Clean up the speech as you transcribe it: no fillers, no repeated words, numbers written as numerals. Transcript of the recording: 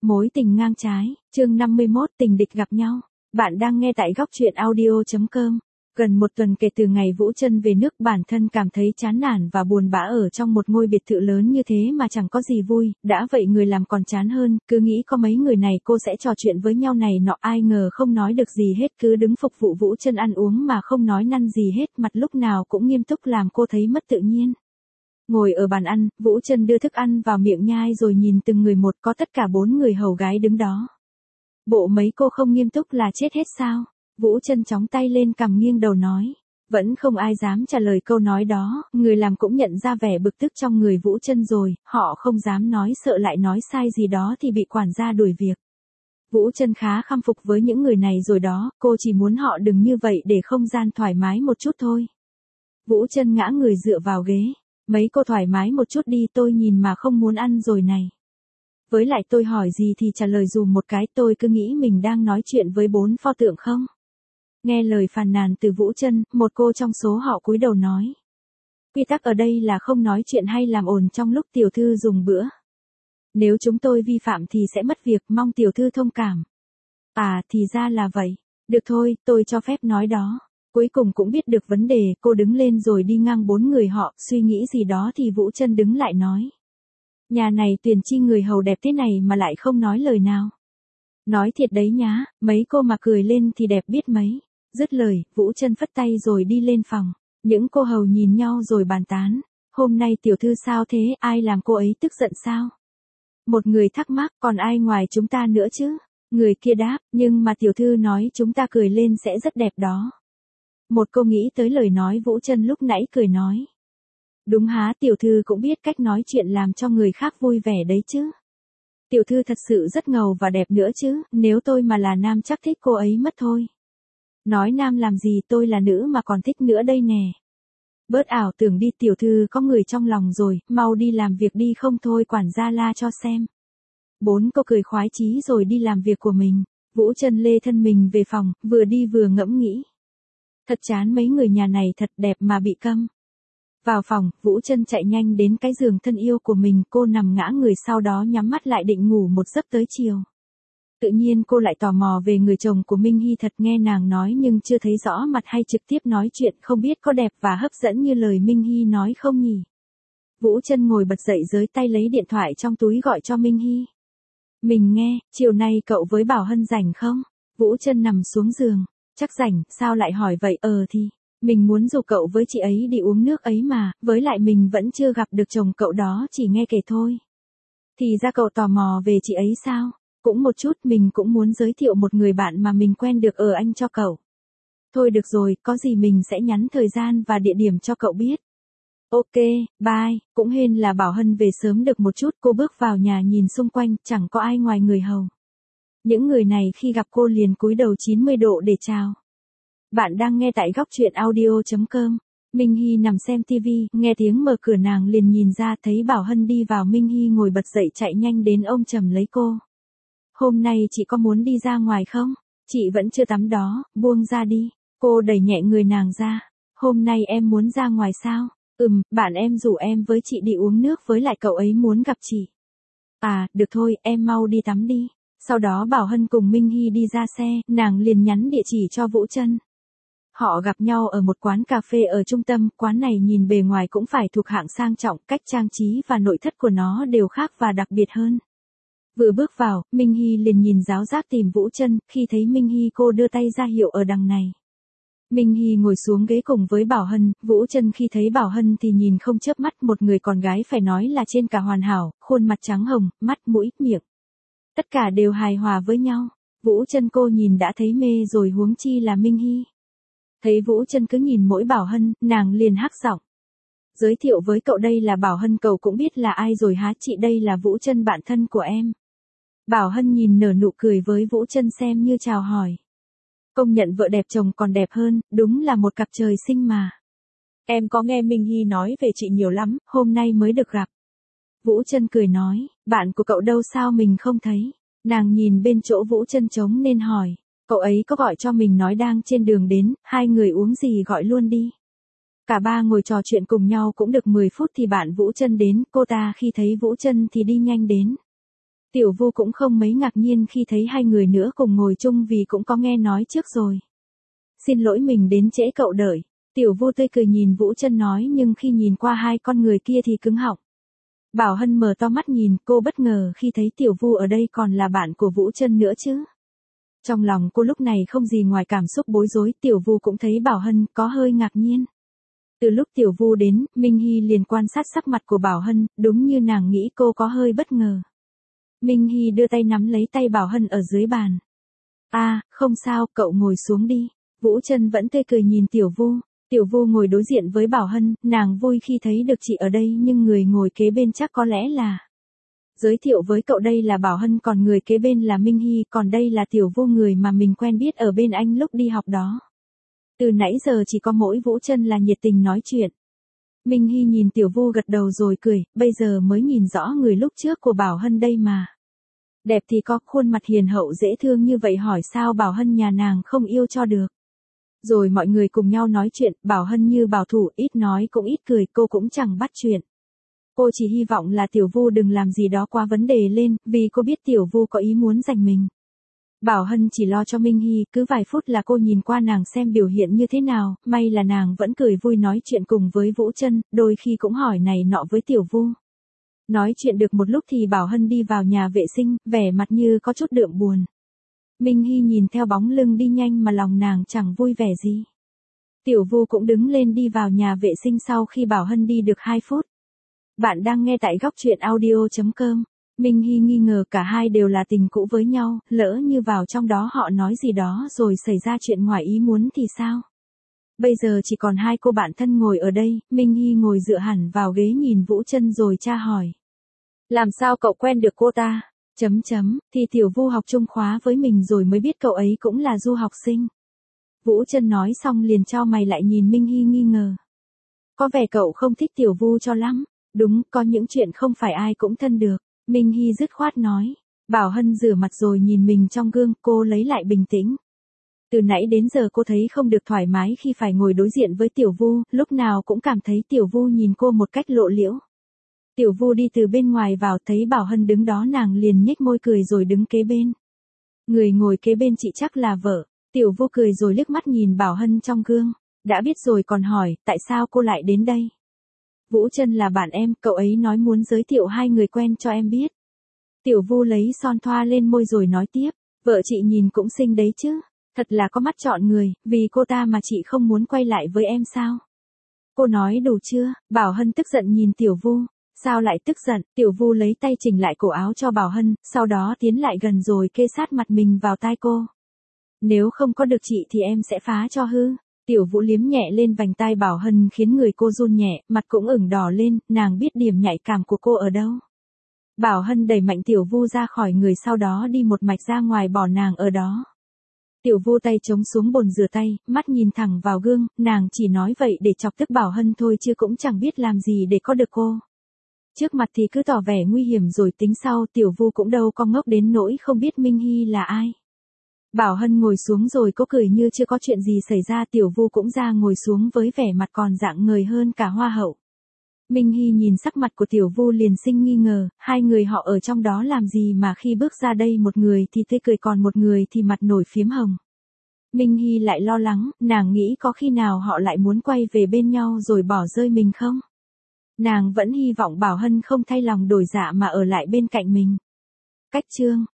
Mối tình ngang trái, chương 51 tình địch gặp nhau. Bạn đang nghe tại góc truyện audio.com. Gần một tuần kể từ ngày Vũ Trân về nước, bản thân cảm thấy chán nản và buồn bã ở trong một ngôi biệt thự lớn như thế mà chẳng có gì vui, đã vậy người làm còn chán hơn, cứ nghĩ có mấy người này cô sẽ trò chuyện với nhau này nọ, ai ngờ không nói được gì hết, cứ đứng phục vụ Vũ Trân ăn uống mà không nói năn gì hết, mặt lúc nào cũng nghiêm túc làm cô thấy mất tự nhiên. Ngồi ở bàn ăn, Vũ Trân đưa thức ăn vào miệng nhai rồi nhìn từng người một, có tất cả 4 người hầu gái đứng đó. Bộ mấy cô không nghiêm túc là chết hết sao? Vũ Trân chóng tay lên cằm nghiêng đầu nói. Vẫn không ai dám trả lời câu nói đó, người làm cũng nhận ra vẻ bực tức trong người Vũ Trân rồi, họ không dám nói, sợ lại nói sai gì đó thì bị quản gia đuổi việc. Vũ Trân khá khâm phục với những người này rồi đó, cô chỉ muốn họ đừng như vậy để không gian thoải mái một chút thôi. Vũ Trân ngã người dựa vào ghế. Mấy cô thoải mái một chút đi, tôi nhìn mà không muốn ăn rồi này. Với lại tôi hỏi gì thì trả lời dùm một cái, tôi cứ nghĩ mình đang nói chuyện với 4 pho tượng không. Nghe lời phàn nàn từ Vũ Trân, một cô trong số họ cúi đầu nói. Quy tắc ở đây là không nói chuyện hay làm ồn trong lúc tiểu thư dùng bữa. Nếu chúng tôi vi phạm thì sẽ mất việc, mong tiểu thư thông cảm. À, thì ra là vậy. Được thôi, tôi cho phép nói đó. Cuối cùng cũng biết được vấn đề, cô đứng lên rồi đi ngang 4 người họ, suy nghĩ gì đó thì Vũ Trân đứng lại nói. Nhà này tuyển chi người hầu đẹp thế này mà lại không nói lời nào. Nói thiệt đấy nhá, mấy cô mà cười lên thì đẹp biết mấy. Dứt lời, Vũ Trân phất tay rồi đi lên phòng. Những cô hầu nhìn nhau rồi bàn tán. Hôm nay tiểu thư sao thế, ai làm cô ấy tức giận sao? Một người thắc mắc, còn ai ngoài chúng ta nữa chứ? Người kia đáp, nhưng mà tiểu thư nói chúng ta cười lên sẽ rất đẹp đó. Một cô nghĩ tới lời nói Vũ Trân lúc nãy cười nói. Đúng há, tiểu thư cũng biết cách nói chuyện làm cho người khác vui vẻ đấy chứ. Tiểu thư thật sự rất ngầu và đẹp nữa chứ, nếu tôi mà là nam chắc thích cô ấy mất thôi. Nói nam làm gì, tôi là nữ mà còn thích nữa đây nè. Bớt ảo tưởng đi, tiểu thư có người trong lòng rồi, mau đi làm việc đi không thôi quản gia la cho xem. 4 cô cười khoái chí rồi đi làm việc của mình. Vũ Trân lê thân mình về phòng, vừa đi vừa ngẫm nghĩ. Thật chán mấy người nhà này thật đẹp mà bị câm. Vào phòng, Vũ Trân chạy nhanh đến cái giường thân yêu của mình, cô nằm ngã người sau đó nhắm mắt lại định ngủ một giấc tới chiều. Tự nhiên cô lại tò mò về người chồng của Minh Hy, thật nghe nàng nói nhưng chưa thấy rõ mặt hay trực tiếp nói chuyện, không biết có đẹp và hấp dẫn như lời Minh Hy nói không nhỉ. Vũ Trân ngồi bật dậy giơ tay lấy điện thoại trong túi gọi cho Minh Hy. Mình nghe, chiều nay cậu với Bảo Hân rảnh không? Vũ Trân nằm xuống giường. Chắc rảnh, sao lại hỏi vậy? Thì, mình muốn rủ cậu với chị ấy đi uống nước ấy mà, với lại mình vẫn chưa gặp được chồng cậu đó, chỉ nghe kể thôi. Thì ra cậu tò mò về chị ấy sao? Cũng một chút, mình cũng muốn giới thiệu một người bạn mà mình quen được ở Anh cho cậu. Thôi được rồi, có gì mình sẽ nhắn thời gian và địa điểm cho cậu biết. Ok, bye, cũng hên là Bảo Hân về sớm được một chút, cô bước vào nhà nhìn xung quanh, chẳng có ai ngoài người hầu. Những người này khi gặp cô liền cúi đầu 90 độ để chào. Bạn đang nghe tại góc truyện audio.com. Minh Hy nằm xem tivi, nghe tiếng mở cửa nàng liền nhìn ra thấy Bảo Hân đi vào. Minh Hy ngồi bật dậy chạy nhanh đến ôm chầm lấy cô. Hôm nay chị có muốn đi ra ngoài không? Chị vẫn chưa tắm đó, buông ra đi. Cô đẩy nhẹ người nàng ra. Hôm nay em muốn ra ngoài sao? Bạn em rủ em với chị đi uống nước, với lại cậu ấy muốn gặp chị. À, được thôi, em mau đi tắm đi. Sau đó Bảo Hân cùng Minh Hy đi ra xe, nàng liền nhắn địa chỉ cho Vũ Trân. Họ gặp nhau ở một quán cà phê ở trung tâm, quán này nhìn bề ngoài cũng phải thuộc hạng sang trọng, cách trang trí và nội thất của nó đều khác và đặc biệt hơn. Vừa bước vào, Minh Hy liền nhìn giáo giác tìm Vũ Trân, khi thấy Minh Hy cô đưa tay ra hiệu ở đằng này. Minh Hy ngồi xuống ghế cùng với Bảo Hân, Vũ Trân khi thấy Bảo Hân thì nhìn không chớp mắt, một người con gái phải nói là trên cả hoàn hảo, khuôn mặt trắng hồng, mắt mũi, miệng. Tất cả đều hài hòa với nhau. Vũ Trân cô nhìn đã thấy mê rồi, huống chi là Minh Hy. Thấy Vũ Trân cứ nhìn mỗi Bảo Hân, nàng liền hắc giọng. Giới thiệu với cậu, đây là Bảo Hân, cậu cũng biết là ai rồi há? Chị đây là Vũ Trân, bạn thân của em. Bảo Hân nhìn nở nụ cười với Vũ Trân xem như chào hỏi. Công nhận vợ đẹp chồng còn đẹp hơn, đúng là một cặp trời sinh mà. Em có nghe Minh Hy nói về chị nhiều lắm, hôm nay mới được gặp. Vũ Trân cười nói, bạn của cậu đâu sao mình không thấy? Nàng nhìn bên chỗ Vũ Trân trống nên hỏi, cậu ấy có gọi cho mình nói đang trên đường đến, hai người uống gì gọi luôn đi. Cả ba ngồi trò chuyện cùng nhau cũng được 10 phút thì bạn Vũ Trân đến, cô ta khi thấy Vũ Trân thì đi nhanh đến. Tiểu Vu cũng không mấy ngạc nhiên khi thấy hai người nữa cùng ngồi chung vì cũng có nghe nói trước rồi. Xin lỗi mình đến trễ cậu đợi. Tiểu Vu tươi cười nhìn Vũ Chân nói nhưng khi nhìn qua hai con người kia thì cứng họng. Bảo Hân mở to mắt nhìn, cô bất ngờ khi thấy Tiểu Vu ở đây còn là bạn của Vũ Chân nữa chứ. Trong lòng cô lúc này không gì ngoài cảm xúc bối rối, Tiểu Vu cũng thấy Bảo Hân có hơi ngạc nhiên. Từ lúc Tiểu Vu đến, Minh Hy liền quan sát sắc mặt của Bảo Hân, đúng như nàng nghĩ cô có hơi bất ngờ. Minh Hy đưa tay nắm lấy tay Bảo Hân ở dưới bàn. Không sao, cậu ngồi xuống đi. Vũ Chân vẫn tươi cười nhìn Tiểu Vu. Tiểu Vu ngồi đối diện với Bảo Hân, nàng vui khi thấy được chị ở đây nhưng người ngồi kế bên chắc có lẽ là... Giới thiệu với cậu đây là Bảo Hân còn người kế bên là Minh Hy, còn đây là Tiểu Vu người mà mình quen biết ở bên anh lúc đi học đó. Từ nãy giờ chỉ có mỗi Vũ Chân là nhiệt tình nói chuyện. Minh Hy nhìn Tiểu Vu gật đầu rồi cười, bây giờ mới nhìn rõ người lúc trước của Bảo Hân đây mà. Đẹp thì có, khuôn mặt hiền hậu dễ thương như vậy hỏi sao Bảo Hân nhà nàng không yêu cho được. Rồi mọi người cùng nhau nói chuyện, Bảo Hân như bảo thủ, ít nói cũng ít cười, cô cũng chẳng bắt chuyện. Cô chỉ hy vọng là Tiểu Vu đừng làm gì đó quá vấn đề lên, vì cô biết Tiểu Vu có ý muốn giành mình. Bảo Hân chỉ lo cho Minh Hy, cứ vài phút là cô nhìn qua nàng xem biểu hiện như thế nào, may là nàng vẫn cười vui nói chuyện cùng với Vũ Chân, đôi khi cũng hỏi này nọ với Tiểu Vu. Nói chuyện được một lúc thì Bảo Hân đi vào nhà vệ sinh, vẻ mặt như có chút đượm buồn. Minh Hy nhìn theo bóng lưng đi nhanh mà lòng nàng chẳng vui vẻ gì. Tiểu Vu cũng đứng lên đi vào nhà vệ sinh sau khi Bảo Hân đi được 2 phút. Bạn đang nghe tại góc truyện audio.com. Minh Hy nghi ngờ cả hai đều là tình cũ với nhau, lỡ như vào trong đó họ nói gì đó rồi xảy ra chuyện ngoài ý muốn thì sao? Bây giờ chỉ còn hai cô bạn thân ngồi ở đây, Minh Hy ngồi dựa hẳn vào ghế nhìn Vũ Chân rồi tra hỏi. Làm sao cậu quen được cô ta? Thì Tiểu Vu học chung khóa với mình rồi mới biết cậu ấy cũng là du học sinh. Vũ Chân nói xong liền chau mày lại nhìn Minh Hy nghi ngờ. Có vẻ cậu không thích Tiểu Vu cho lắm. Đúng, có những chuyện không phải ai cũng thân được. Minh Hy dứt khoát nói. Bảo Hân rửa mặt rồi nhìn mình trong gương, cô lấy lại bình tĩnh. Từ nãy đến giờ cô thấy không được thoải mái khi phải ngồi đối diện với Tiểu Vu, lúc nào cũng cảm thấy Tiểu Vu nhìn cô một cách lộ liễu. Tiểu Vu đi từ bên ngoài vào thấy Bảo Hân đứng đó nàng liền nhếch môi cười rồi đứng kế bên. Người ngồi kế bên chị chắc là vợ. Tiểu Vu cười rồi liếc mắt nhìn Bảo Hân trong gương. Đã biết rồi còn hỏi, tại sao cô lại đến đây? Vũ Chân là bạn em, cậu ấy nói muốn giới thiệu hai người quen cho em biết. Tiểu Vu lấy son thoa lên môi rồi nói tiếp, vợ chị nhìn cũng xinh đấy chứ, thật là có mắt chọn người, vì cô ta mà chị không muốn quay lại với em sao? Cô nói đủ chưa? Bảo Hân tức giận nhìn Tiểu Vu, sao lại tức giận? Tiểu Vu lấy tay chỉnh lại cổ áo cho Bảo Hân, sau đó tiến lại gần rồi kê sát mặt mình vào tai cô. Nếu không có được chị thì em sẽ phá cho hư. Tiểu Vũ liếm nhẹ lên vành tai Bảo Hân khiến người cô run nhẹ, mặt cũng ửng đỏ lên, nàng biết điểm nhạy cảm của cô ở đâu. Bảo Hân đẩy mạnh Tiểu Vu ra khỏi người sau đó đi một mạch ra ngoài bỏ nàng ở đó. Tiểu Vu tay chống xuống bồn rửa tay, mắt nhìn thẳng vào gương, nàng chỉ nói vậy để chọc tức Bảo Hân thôi chứ cũng chẳng biết làm gì để có được cô. Trước mặt thì cứ tỏ vẻ nguy hiểm rồi tính sau, Tiểu Vu cũng đâu có ngốc đến nỗi không biết Minh Hy là ai. Bảo Hân ngồi xuống rồi cô cười như chưa có chuyện gì xảy ra, Tiểu Vu cũng ra ngồi xuống với vẻ mặt còn rạng ngời hơn cả hoa hậu. Minh Hy nhìn sắc mặt của Tiểu Vu liền sinh nghi ngờ, hai người họ ở trong đó làm gì mà khi bước ra đây một người thì tươi cười còn một người thì mặt nổi phiếm hồng. Minh Hy lại lo lắng, nàng nghĩ có khi nào họ lại muốn quay về bên nhau rồi bỏ rơi mình không? Nàng vẫn hy vọng Bảo Hân không thay lòng đổi dạ mà ở lại bên cạnh mình. Cách chương